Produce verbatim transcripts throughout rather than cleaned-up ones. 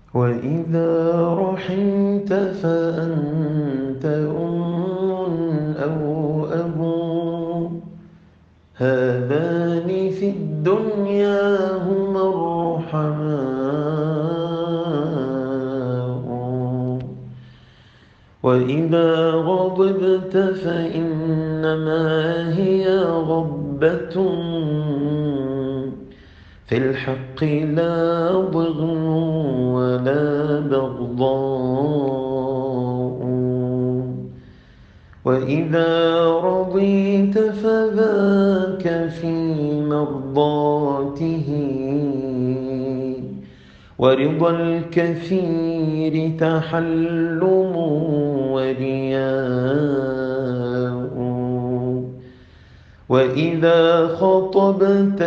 وإذا رحمت فأنت أم أو أبو، هذان في الدنيا هما الرحماء. وإذا غضبت فإنما هي غضبة في الحق لا ضغن ولا بغضاء. وإذا رضيت فذاك في مرضاته، ورضا الكثير تحلم ورياء. وإذا خطبت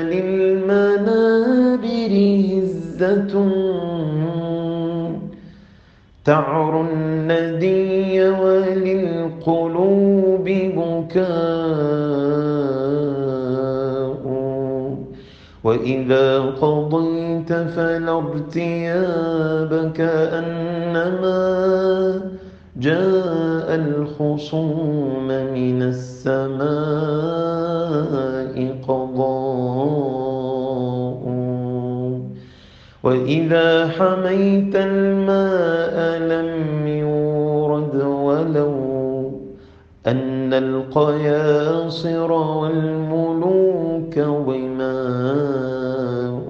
فللمنابر هزة تعر الندي وللقلوب بكاء. وإذا قضيت فلا ارتياب كأنما جاء الخصوم من السماء قضاء. وإذا حميت الماء لم يورد ولو أن القياصر والملوك ظماء.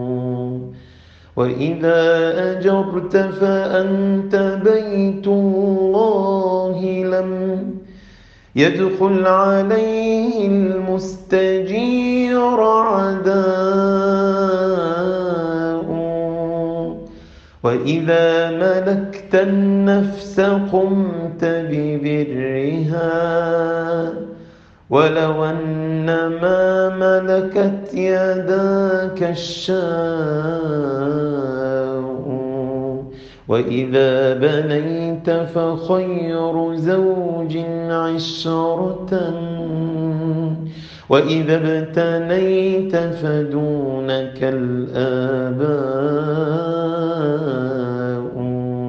وإذا أجرت فأنت بيت الله لم يدخل عليه المستجير عداء. وإذا ملكت النفس قمت ببرها ولو أنما ملكت يداك الشاء. وإذا بنيت فخير زوج عشرة، وإذا ابتنيت فدونك الآباء.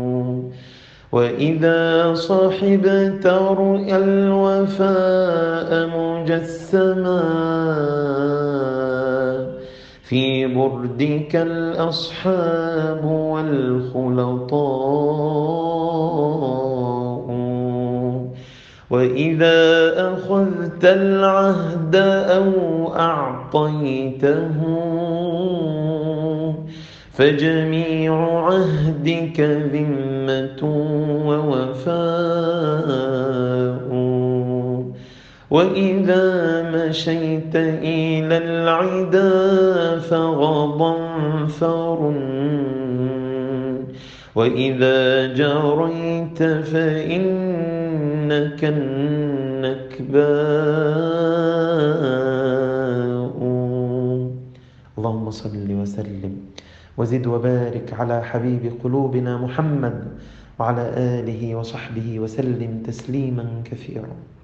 وإذا صحبت رؤيا الوفاء مجسما في بردك الأصحاب والخلطاء. وإذا أخذت العهد أو أعطيته فجميع عهدك ذمة ووفاء. وإذا مشيت إلى العدا فغضنفر، وإذا جريت فإنك النكباء. اللهم صل وسلم وزد وبارك على حبيب قلوبنا محمد وعلى آله وصحبه وسلم تسليما كثيرا.